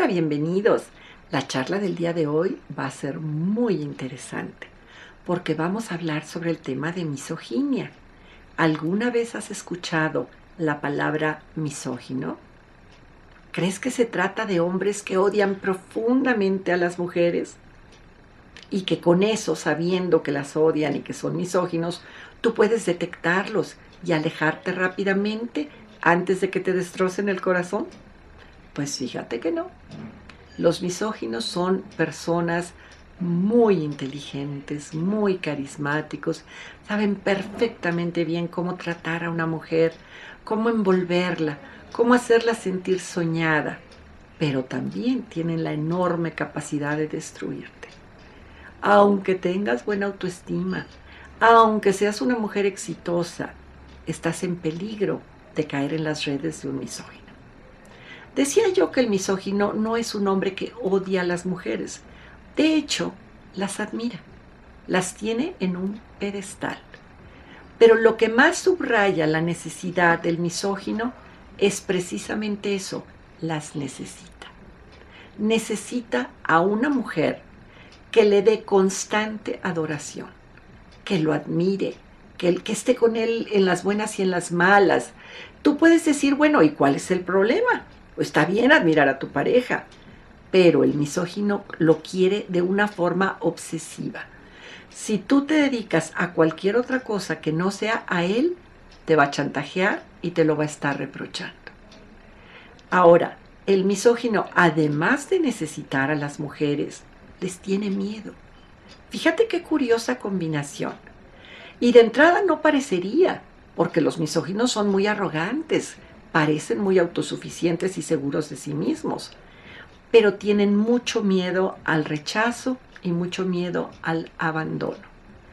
bienvenidos. La charla del día de hoy va a ser muy interesante porque vamos a hablar sobre el tema de misoginia. ¿Alguna vez has escuchado la palabra misógino? ¿Crees que se trata de hombres que odian profundamente a las mujeres? Y que con eso, sabiendo que las odian y que son misóginos, tú puedes detectarlos y alejarte rápidamente antes de que te destrocen el corazón. Pues fíjate que no. Los misóginos son personas muy inteligentes, muy carismáticos, saben perfectamente bien cómo tratar a una mujer, cómo envolverla, cómo hacerla sentir soñada, pero también tienen la enorme capacidad de destruirte. Aunque tengas buena autoestima, aunque seas una mujer exitosa, estás en peligro de caer en las redes de un misógino. Decía yo que el misógino no es un hombre que odia a las mujeres. De hecho, las admira, las tiene en un pedestal. Pero lo que más subraya la necesidad del misógino es precisamente eso, las necesita. Necesita a una mujer que le dé constante adoración, que lo admire, que esté con él en las buenas y en las malas. Tú puedes decir, bueno, ¿y cuál es el problema? Está bien admirar a tu pareja, pero el misógino lo quiere de una forma obsesiva. Si tú te dedicas a cualquier otra cosa que no sea a él, te va a chantajear y te lo va a estar reprochando. Ahora, el misógino, además de necesitar a las mujeres, les tiene miedo. Fíjate qué curiosa combinación. Y de entrada no parecería, porque los misóginos son muy arrogantes, parecen muy autosuficientes y seguros de sí mismos, pero tienen mucho miedo al rechazo y mucho miedo al abandono.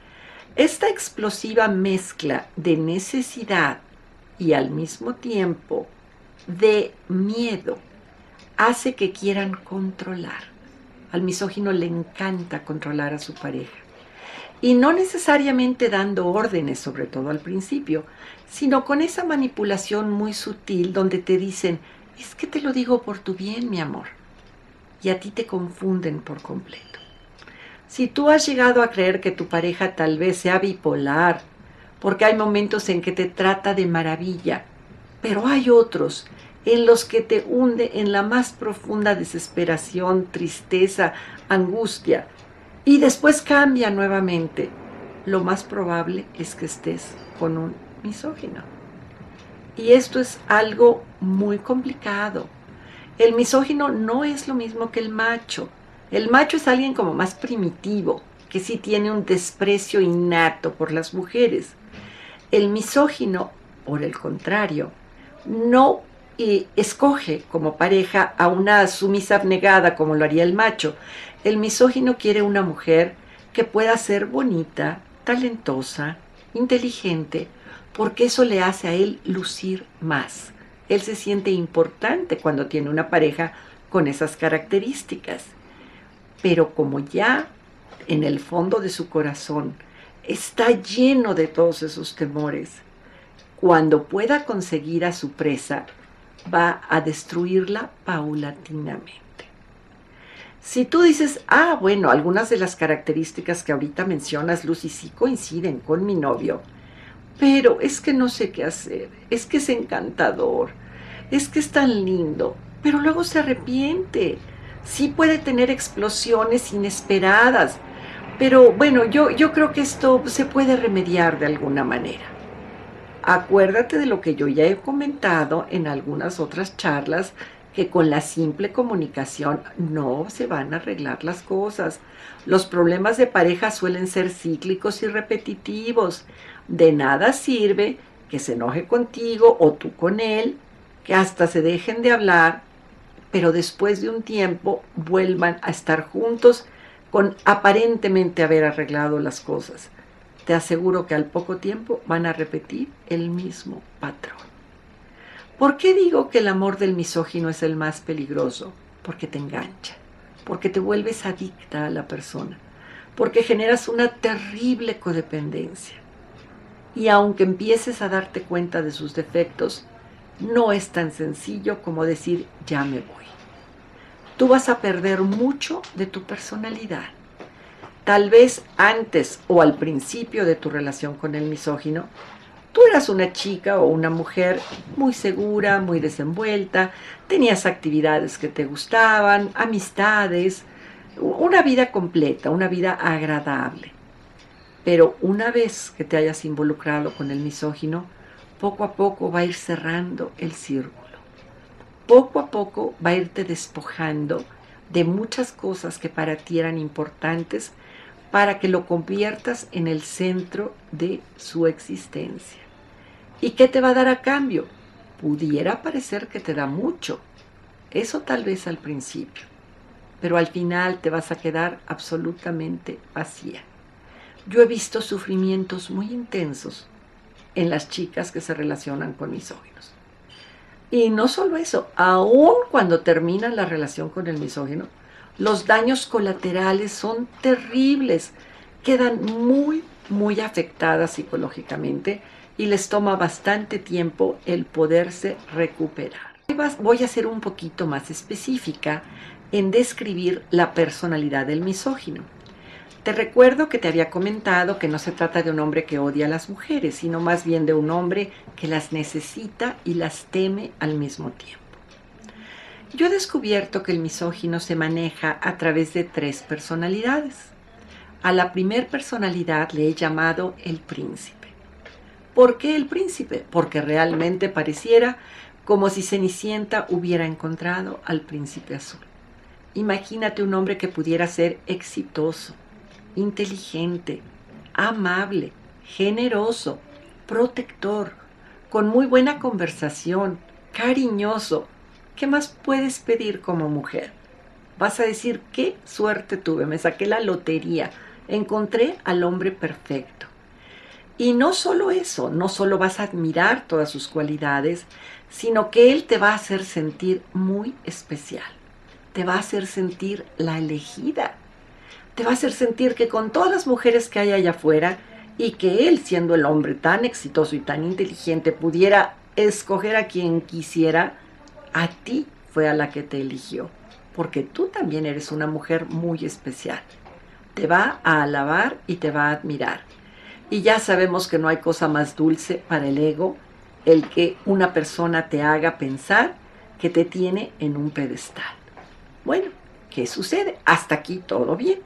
Esta explosiva mezcla de necesidad y al mismo tiempo de miedo hace que quieran controlar. Al misógino le encanta controlar a su pareja. Y no necesariamente dando órdenes, sobre todo al principio, sino con esa manipulación muy sutil donde te dicen, es que te lo digo por tu bien, mi amor. Y a ti te confunden por completo. Si tú has llegado a creer que tu pareja tal vez sea bipolar, porque hay momentos en que te trata de maravilla, pero hay otros en los que te hunde en la más profunda desesperación, tristeza, angustia, y después cambia nuevamente, lo más probable es que estés con un misógino. Y esto es algo muy complicado. El misógino no es lo mismo que el macho. El macho es alguien como más primitivo, que sí tiene un desprecio innato por las mujeres. El misógino, por el contrario, no escoge como pareja a una sumisa abnegada como lo haría el macho. El misógino quiere una mujer que pueda ser bonita, talentosa, inteligente, porque eso le hace a él lucir más. Él se siente importante cuando tiene una pareja con esas características. Pero como ya en el fondo de su corazón está lleno de todos esos temores, cuando pueda conseguir a su presa, va a destruirla paulatinamente. Si tú dices, bueno, algunas de las características que ahorita mencionas, Lucy, sí coinciden con mi novio, pero es que no sé qué hacer, es que es encantador, es que es tan lindo, pero luego se arrepiente, sí puede tener explosiones inesperadas, pero bueno, yo creo que esto se puede remediar de alguna manera. Acuérdate de lo que yo ya he comentado en algunas otras charlas, que con la simple comunicación no se van a arreglar las cosas. Los problemas de pareja suelen ser cíclicos y repetitivos. De nada sirve que se enoje contigo o tú con él, que hasta se dejen de hablar, pero después de un tiempo vuelvan a estar juntos con aparentemente haber arreglado las cosas. Te aseguro que al poco tiempo van a repetir el mismo patrón. ¿Por qué digo que el amor del misógino es el más peligroso? Porque te engancha, porque te vuelves adicta a la persona, porque generas una terrible codependencia. Y aunque empieces a darte cuenta de sus defectos, no es tan sencillo como decir ya me voy. tú vas a perder mucho de tu personalidad. Tal vez antes o al principio de tu relación con el misógino, tú eras una chica o una mujer muy segura, muy desenvuelta, tenías actividades que te gustaban, amistades, una vida completa, una vida agradable. Pero una vez que te hayas involucrado con el misógino, poco a poco va a ir cerrando el círculo. Poco a poco va a irte despojando de muchas cosas que para ti eran importantes para que lo conviertas en el centro de su existencia. ¿Y qué te va a dar a cambio? Pudiera parecer que te da mucho. Eso tal vez al principio. Pero al final te vas a quedar absolutamente vacía. Yo he visto sufrimientos muy intensos en las chicas que se relacionan con misóginos. Y no solo eso, aun cuando terminan la relación con el misógino, los daños colaterales son terribles. Quedan muy, muy afectadas psicológicamente y les toma bastante tiempo el poderse recuperar. Voy a ser un poquito más específica en describir la personalidad del misógino. Te recuerdo que te había comentado que no se trata de un hombre que odia a las mujeres, sino más bien de un hombre que las necesita y las teme al mismo tiempo. Yo he descubierto que el misógino se maneja a través de 3 personalidades. A la primer personalidad le he llamado el príncipe. ¿Por qué el príncipe? Porque realmente pareciera como si Cenicienta hubiera encontrado al príncipe azul. Imagínate un hombre que pudiera ser exitoso, inteligente, amable, generoso, protector, con muy buena conversación, cariñoso. ¿Qué más puedes pedir como mujer? Vas a decir, qué suerte tuve, me saqué la lotería, encontré al hombre perfecto. Y no solo eso, no solo vas a admirar todas sus cualidades, sino que él te va a hacer sentir muy especial. Te va a hacer sentir la elegida. Te va a hacer sentir que con todas las mujeres que hay allá afuera y que él, siendo el hombre tan exitoso y tan inteligente, pudiera escoger a quien quisiera, a ti fue a la que te eligió, porque tú también eres una mujer muy especial. Te va a alabar y te va a admirar. Y ya sabemos que no hay cosa más dulce para el ego el que una persona te haga pensar que te tiene en un pedestal. Bueno, ¿qué sucede? Hasta aquí todo bien.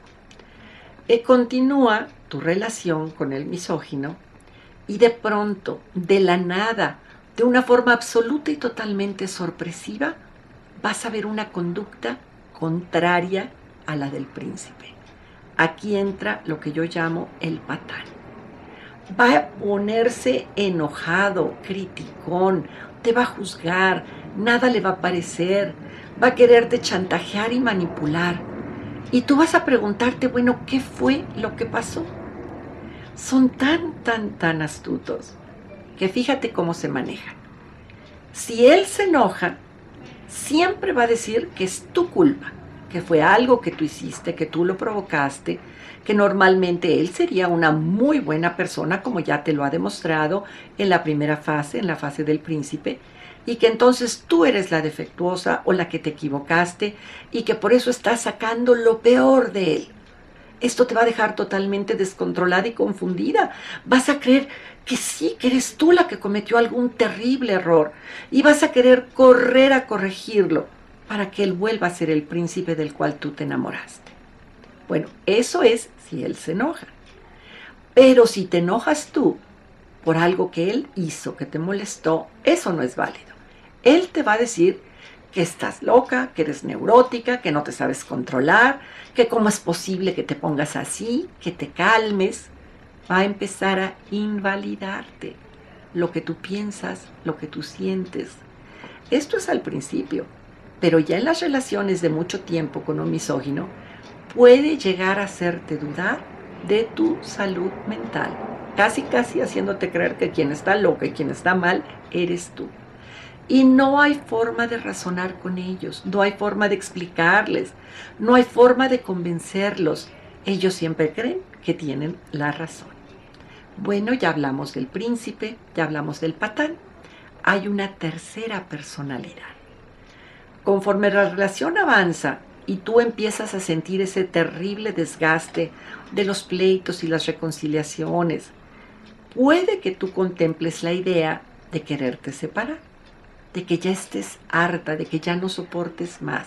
Continúa tu relación con el misógino y de pronto, de la nada, de una forma absoluta y totalmente sorpresiva, vas a ver una conducta contraria a la del príncipe. Aquí entra lo que yo llamo el patán. Va a ponerse enojado, criticón, te va a juzgar, nada le va a parecer, va a quererte chantajear y manipular. Y tú vas a preguntarte, bueno, ¿qué fue lo que pasó? Son tan astutos que fíjate cómo se manejan. Si él se enoja, siempre va a decir que es tu culpa, que fue algo que tú hiciste, que tú lo provocaste, que normalmente él sería una muy buena persona, como ya te lo ha demostrado en la primera fase, en la fase del príncipe, y que entonces tú eres la defectuosa o la que te equivocaste y que por eso estás sacando lo peor de él. Esto te va a dejar totalmente descontrolada y confundida. Vas a creer que sí, que eres tú la que cometió algún terrible error y vas a querer correr a corregirlo para que él vuelva a ser el príncipe del cual tú te enamoraste. Bueno, eso es si él se enoja. Pero si te enojas tú por algo que él hizo, que te molestó, eso no es válido. Él te va a decir que estás loca, que eres neurótica, que no te sabes controlar, que cómo es posible que te pongas así, que te calmes. Va a empezar a invalidarte lo que tú piensas, lo que tú sientes. Esto es al principio, pero ya en las relaciones de mucho tiempo con un misógino puede llegar a hacerte dudar de tu salud mental, casi haciéndote creer que quien está loca y quien está mal eres tú. Y no hay forma de razonar con ellos, no hay forma de explicarles, no hay forma de convencerlos. Ellos siempre creen que tienen la razón. Bueno, ya hablamos del príncipe, ya hablamos del patán. Hay una tercera personalidad. Conforme la relación avanza y tú empiezas a sentir ese terrible desgaste de los pleitos y las reconciliaciones, puede que tú contemples la idea de quererte separar, de que ya estés harta, de que ya no soportes más.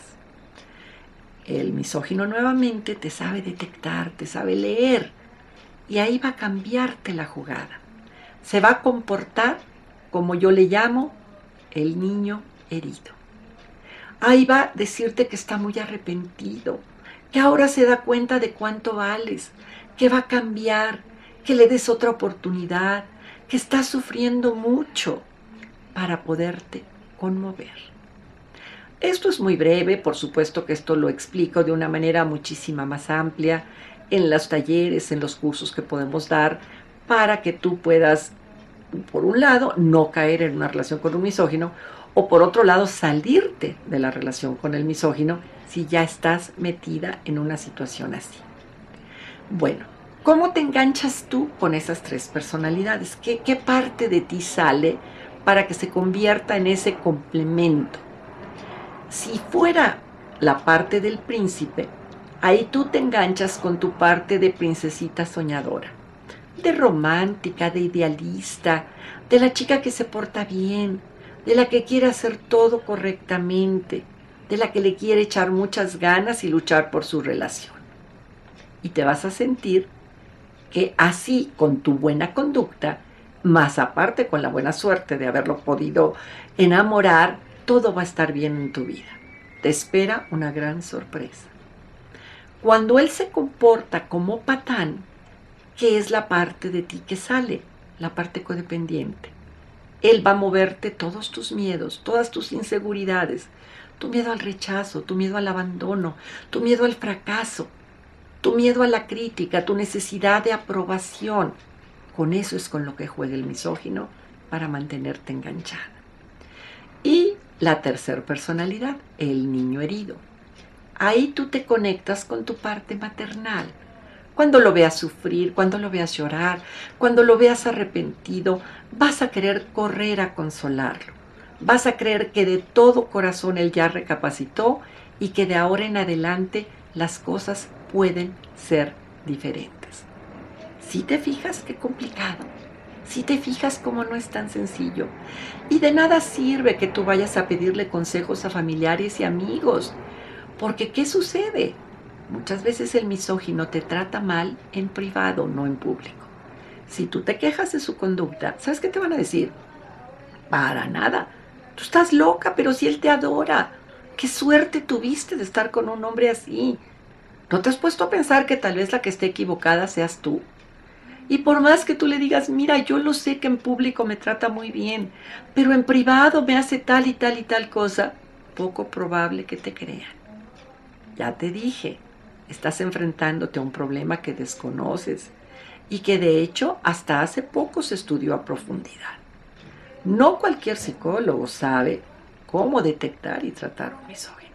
El misógino nuevamente te sabe detectar, te sabe leer, y ahí va a cambiarte la jugada. Se va a comportar como yo le llamo el niño herido. Ahí va a decirte que está muy arrepentido, que ahora se da cuenta de cuánto vales, que va a cambiar, que le des otra oportunidad, que está sufriendo mucho para poderte conmover. Esto es muy breve, por supuesto que esto lo explico de una manera muchísima más amplia en los talleres, en los cursos que podemos dar para que tú puedas, por un lado, no caer en una relación con un misógino, o por otro lado, salirte de la relación con el misógino si ya estás metida en una situación así. Bueno, ¿cómo te enganchas tú con esas tres personalidades? ¿Qué parte de ti sale para que se convierta en ese complemento? Si fuera la parte del príncipe, ahí tú te enganchas con tu parte de princesita soñadora, de romántica, de idealista, de la chica que se porta bien, de la que quiere hacer todo correctamente, de la que le quiere echar muchas ganas y luchar por su relación. Y te vas a sentir que así, con tu buena conducta, más aparte con la buena suerte de haberlo podido enamorar, todo va a estar bien en tu vida. Te espera una gran sorpresa. Cuando él se comporta como patán, ¿qué es la parte de ti que sale? La parte codependiente. Él va a moverte todos tus miedos, todas tus inseguridades, tu miedo al rechazo, tu miedo al abandono, tu miedo al fracaso, tu miedo a la crítica, tu necesidad de aprobación. Con eso es con lo que juega el misógino para mantenerte enganchada. Y la tercera personalidad, el niño herido. Ahí tú te conectas con tu parte maternal. Cuando lo veas sufrir, cuando lo veas llorar, cuando lo veas arrepentido, vas a querer correr a consolarlo. Vas a creer que de todo corazón él ya recapacitó y que de ahora en adelante las cosas pueden ser diferentes. Si te fijas qué complicado, si te fijas cómo no es tan sencillo. Y de nada sirve que tú vayas a pedirle consejos a familiares y amigos, porque ¿qué sucede? Muchas veces el misógino te trata mal en privado, no en público. Si tú te quejas de su conducta, ¿sabes qué te van a decir? Para nada. Tú estás loca, pero si él te adora. Qué suerte tuviste de estar con un hombre así. ¿No te has puesto a pensar que tal vez la que esté equivocada seas tú? Y por más que tú le digas, mira, yo lo sé que en público me trata muy bien, pero en privado me hace tal y tal y tal cosa, poco probable que te crean. Ya te dije, estás enfrentándote a un problema que desconoces y que de hecho hasta hace poco se estudió a profundidad. No cualquier psicólogo sabe cómo detectar y tratar un misógino.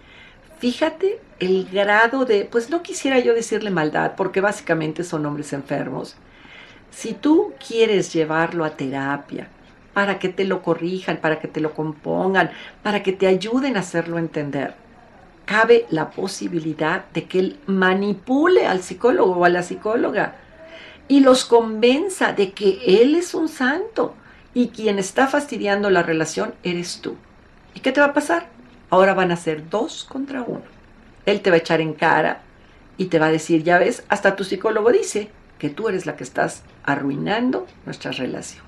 Fíjate el grado de, pues no quisiera yo decirle maldad, porque básicamente son hombres enfermos. Si tú quieres llevarlo a terapia para que te lo corrijan, para que te lo compongan, para que te ayuden a hacerlo entender, cabe la posibilidad de que él manipule al psicólogo o a la psicóloga y los convenza de que él es un santo y quien está fastidiando la relación eres tú. ¿Y qué te va a pasar? Ahora van a ser 2 contra 1. Él te va a echar en cara y te va a decir, ya ves, hasta tu psicólogo dice que tú eres la que estás arruinando nuestra relación.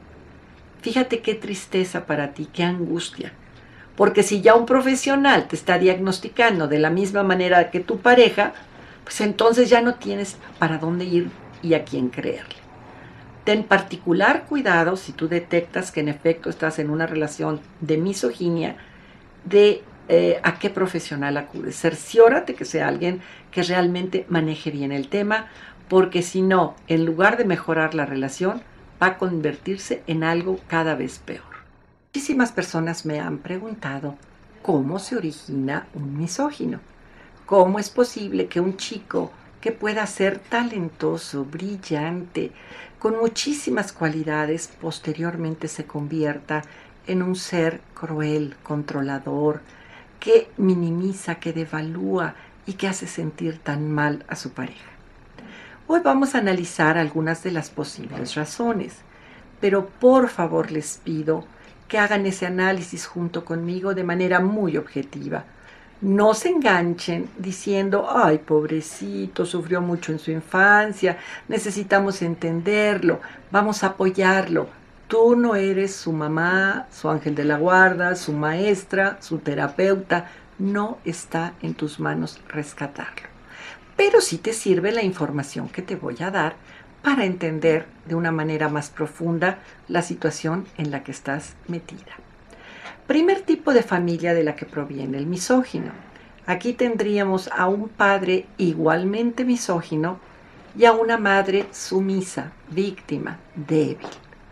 Fíjate qué tristeza para ti, qué angustia. Porque si ya un profesional te está diagnosticando de la misma manera que tu pareja, pues entonces ya no tienes para dónde ir y a quién creerle. Ten particular cuidado si tú detectas que en efecto estás en una relación de misoginia, de a qué profesional acudes. Cerciórate que sea alguien que realmente maneje bien el tema, porque si no, en lugar de mejorar la relación, va a convertirse en algo cada vez peor. Muchísimas personas me han preguntado cómo se origina un misógino. ¿Cómo es posible que un chico que pueda ser talentoso, brillante, con muchísimas cualidades, posteriormente se convierta en un ser cruel, controlador, que minimiza, que devalúa y que hace sentir tan mal a su pareja. Hoy vamos a analizar algunas de las posibles razones, pero por favor les pido que hagan ese análisis junto conmigo de manera muy objetiva. No se enganchen diciendo, ay, pobrecito, sufrió mucho en su infancia, necesitamos entenderlo, vamos a apoyarlo. Tú no eres su mamá, su ángel de la guarda, su maestra, su terapeuta. No está en tus manos rescatarlo. Pero sí te sirve la información que te voy a dar para entender de una manera más profunda la situación en la que estás metida. Primer tipo de familia de la que proviene el misógino. Aquí tendríamos a un padre igualmente misógino y a una madre sumisa, víctima, débil.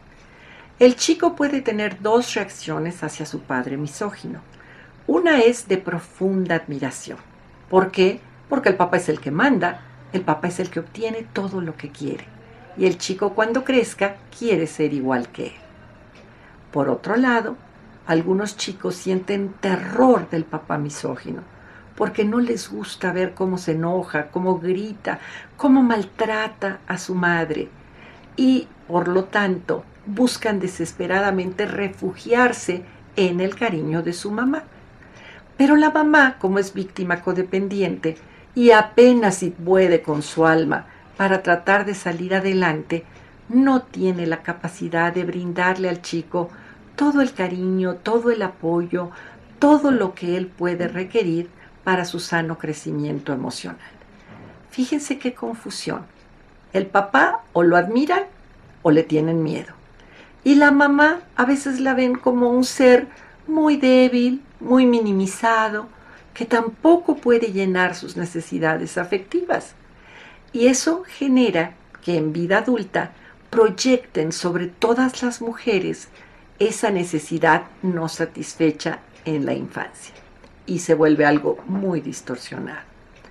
El chico puede tener dos reacciones hacia su padre misógino. Una es de profunda admiración. ¿Por qué? Porque el papá es el que manda, el papá es el que obtiene todo lo que quiere. Y el chico cuando crezca quiere ser igual que él. Por otro lado, algunos chicos sienten terror del papá misógino, porque no les gusta ver cómo se enoja, cómo grita, cómo maltrata a su madre. Y, por lo tanto, buscan desesperadamente refugiarse en el cariño de su mamá. Pero la mamá, como es víctima codependiente y apenas si puede con su alma para tratar de salir adelante, no tiene la capacidad de brindarle al chico todo el cariño, todo el apoyo, todo lo que él puede requerir para su sano crecimiento emocional. Fíjense qué confusión. El papá o lo admiran o le tienen miedo. Y la mamá a veces la ven como un ser muy débil, muy minimizado, que tampoco puede llenar sus necesidades afectivas. Y eso genera que en vida adulta proyecten sobre todas las mujeres esa necesidad no satisfecha en la infancia. Y se vuelve algo muy distorsionado.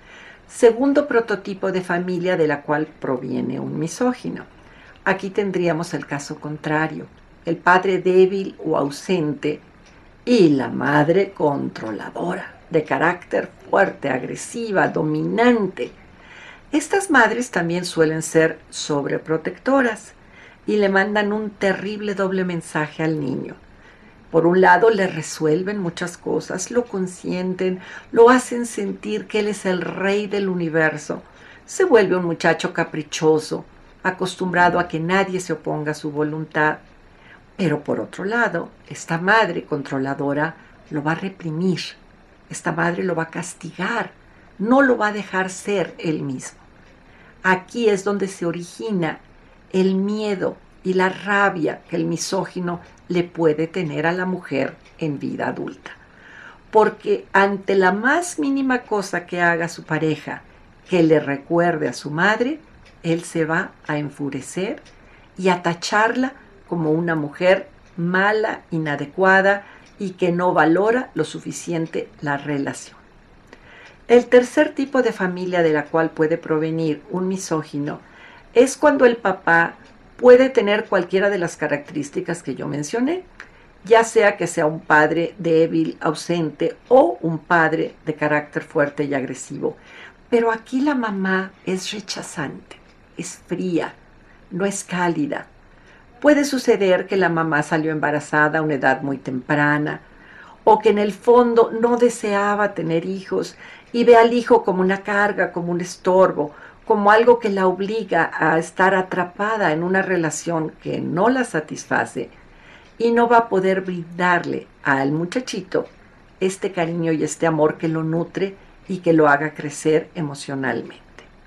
Segundo prototipo de familia de la cual proviene un misógino. Aquí tendríamos el caso contrario, el padre débil o ausente y la madre controladora, de carácter fuerte, agresiva, dominante. Estas madres también suelen ser sobreprotectoras y le mandan un terrible doble mensaje al niño. Por un lado, le resuelven muchas cosas, lo consienten, lo hacen sentir que él es el rey del universo. Se vuelve un muchacho caprichoso, acostumbrado a que nadie se oponga a su voluntad. Pero por otro lado, esta madre controladora lo va a reprimir, esta madre lo va a castigar, no lo va a dejar ser él mismo. Aquí es donde se origina el miedo y la rabia que el misógino le puede tener a la mujer en vida adulta. Porque ante la más mínima cosa que haga su pareja que le recuerde a su madre, él se va a enfurecer y a tacharla como una mujer mala, inadecuada y que no valora lo suficiente la relación. El tercer tipo de familia de la cual puede provenir un misógino es cuando el papá puede tener cualquiera de las características que yo mencioné, ya sea que sea un padre débil, ausente o un padre de carácter fuerte y agresivo. Pero aquí la mamá es rechazante, es fría, no es cálida. Puede suceder que la mamá salió embarazada a una edad muy temprana o que en el fondo no deseaba tener hijos y ve al hijo como una carga, como un estorbo, como algo que la obliga a estar atrapada en una relación que no la satisface y no va a poder brindarle al muchachito este cariño y este amor que lo nutre y que lo haga crecer emocionalmente.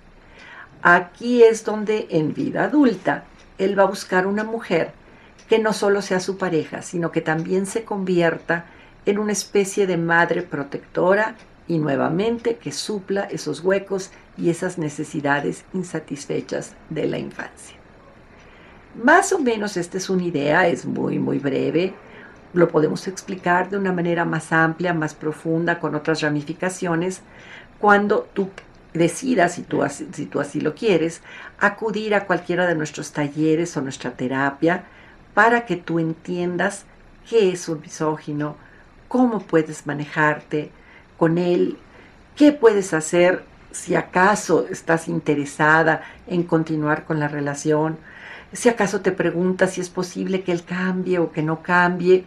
Aquí es donde en vida adulta él va a buscar una mujer que no solo sea su pareja, sino que también se convierta en una especie de madre protectora y nuevamente que supla esos huecos y esas necesidades insatisfechas de la infancia. Más o menos esta es una idea, es muy breve, lo podemos explicar de una manera más amplia, más profunda, con otras ramificaciones, cuando tú decidas, si tú así lo quieres, acudir a cualquiera de nuestros talleres o nuestra terapia para que tú entiendas qué es un misógino, cómo puedes manejarte, con él? ¿Qué puedes hacer si acaso estás interesada en continuar con la relación? Si acaso te preguntas si es posible que él cambie o que no cambie.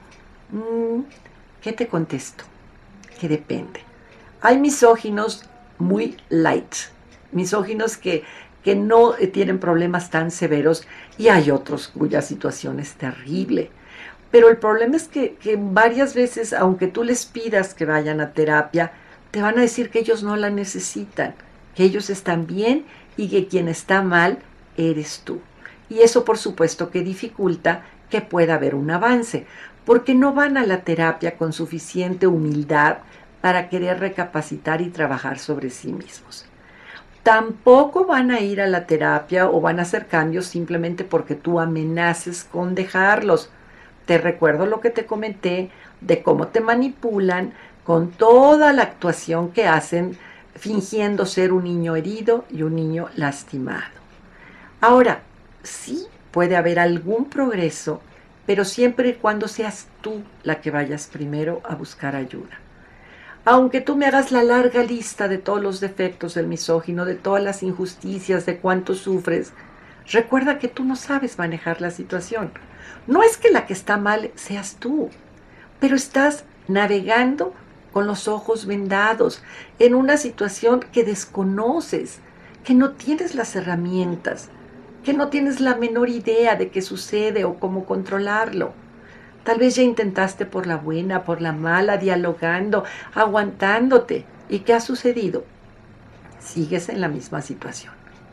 ¿Qué te contesto? Que depende. Hay misóginos muy light, misóginos que no tienen problemas tan severos, y hay otros cuya situación es terrible. Pero el problema es que varias veces, aunque tú les pidas que vayan a terapia, te van a decir que ellos no la necesitan, que ellos están bien y que quien está mal eres tú. Y eso por supuesto que dificulta que pueda haber un avance, porque no van a la terapia con suficiente humildad para querer recapacitar y trabajar sobre sí mismos. Tampoco van a ir a la terapia o van a hacer cambios simplemente porque tú amenaces con dejarlos. Te recuerdo lo que te comenté de cómo te manipulan con toda la actuación que hacen fingiendo ser un niño herido y un niño lastimado. Ahora, sí puede haber algún progreso, pero siempre y cuando seas tú la que vayas primero a buscar ayuda. Aunque tú me hagas la larga lista de todos los defectos del misógino, de todas las injusticias, de cuánto sufres, recuerda que tú no sabes manejar la situación. No es que la que está mal seas tú, pero estás navegando con los ojos vendados en una situación que desconoces, que no tienes las herramientas, que no tienes la menor idea de qué sucede o cómo controlarlo. Tal vez ya intentaste por la buena, por la mala, dialogando, aguantándote. ¿Y qué ha sucedido? Sigues en la misma situación.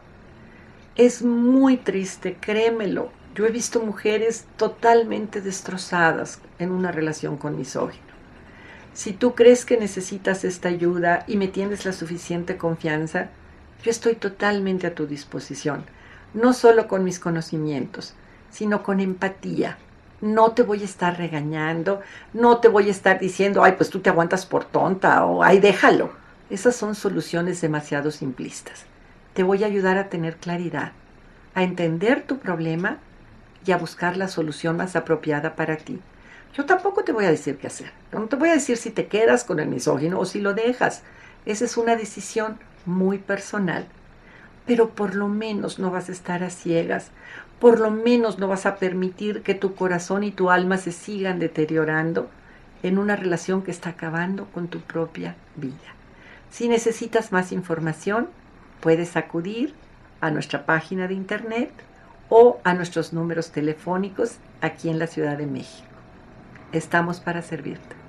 Es muy triste, créemelo. Yo he visto mujeres totalmente destrozadas en una relación con misógino. Si tú crees que necesitas esta ayuda y me tienes la suficiente confianza, yo estoy totalmente a tu disposición. No solo con mis conocimientos, sino con empatía. No te voy a estar regañando, no te voy a estar diciendo, ay, pues tú te aguantas por tonta, o ay, déjalo. Esas son soluciones demasiado simplistas. Te voy a ayudar a tener claridad, a entender tu problema y a buscar la solución más apropiada para ti. Yo tampoco te voy a decir qué hacer. Yo no te voy a decir si te quedas con el misógino o si lo dejas. Esa es una decisión muy personal. Pero por lo menos no vas a estar a ciegas. Por lo menos no vas a permitir que tu corazón y tu alma se sigan deteriorando en una relación que está acabando con tu propia vida. Si necesitas más información, puedes acudir a nuestra página de internet o a nuestros números telefónicos aquí en la Ciudad de México. Estamos para servirte.